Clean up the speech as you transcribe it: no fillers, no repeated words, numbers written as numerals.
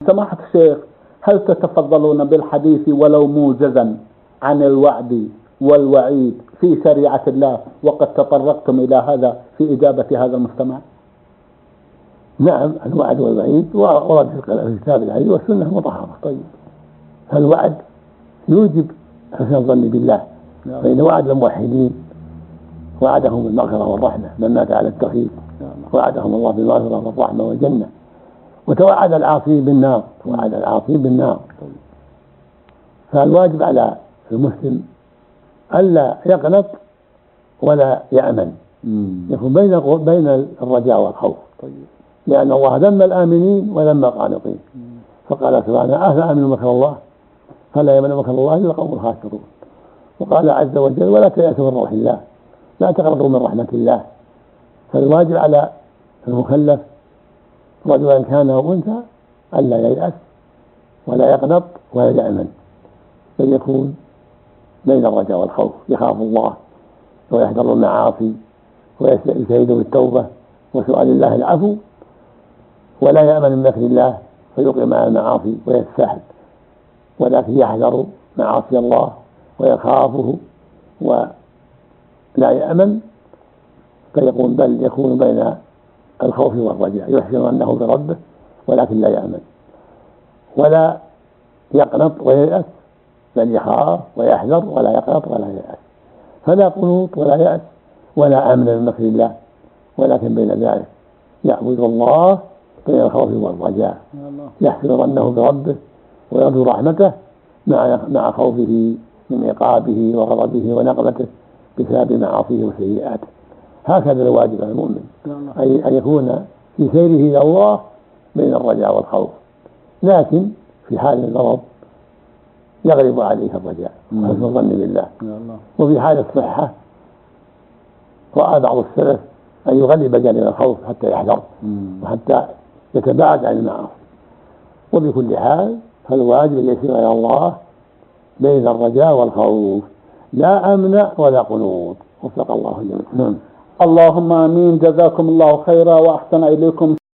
سماحة الشيخ، هل تتفضلون بالحديث ولو موجزا عن الوعد والوعيد في شريعة الله، وقد تطرقتم إلى هذا في إجابة هذا المستمع؟ نعم، الوعد والوعيد ورد في كتاب العزيز والسنة مطهرة. طيب. فالوعد يوجب حسن الظن بالله، فإن وعد الموحدين وعدهم بالمغفرة والرحمة، من مات على التوحيد وعدهم الله بالمغفرة والرحمة والجنة، وتوعد العاصين بالنار، وعد العاصين بالنار. فالواجب على المسلم ألا يقنط ولا يأمن، يكون بين الرجاء والخوف. لأن الله ذم الآمنين وذم القانطين، فقال سبحانه: أفأمنوا مكر الله فلا يأمن مكر الله إلا القوم الخاسرون. وقال عز وجل: ولا تيأسوا من روح الله، لا تقنطوا من رحمة الله. فالواجب على المكلف رجلا كان أو أنثى ألا ييأس ولا يقنط ولا يأمن، بل يكون بين الرجاء والخوف، يخاف الله ويحذر المعاصي ويجتهد بالتوبة وسؤال الله العفو، ولا يأمن من مكر الله فيوقع مع المعاصي ويستحل، ولكن يحذر معاصي الله ويخافه ولا يأمن، فيكون بل يكون بين الخوف والرجاء، يحسن أنه بربه ولكن لا يأمن ولا يقنط وييأس، بل يخاف ويحذر ولا يقنط ولا ييأس. فلا قنوط ولا يأس ولا أمن من مكر الله، ولكن بين ذلك يعبد الله بين الخوف والرجاء، يحسن ظنه بربه ويرجو رحمته مع خوفه من عقابه وغضبه ونقمته بسبب معاصيه وسيئاته. هكذا الواجب على المؤمن، أن يكون في سيره إلى الله بين الرجاء والخوف، لكن في حال المرض يغلب عليه الرجاء وحسن الظن بالله. وفي حال الصحة رأى بعض السلف أن يغلب جانب الخوف حتى يحذر وحتى يتباعد عن المعاصي. وبكل حال فالواجب أن يسير إلى الله بين الرجاء والخوف، لا أمن ولا قنوط. وفق الله جميعا. اللهم آمين. جزاكم الله خيرا وأحسن إليكم.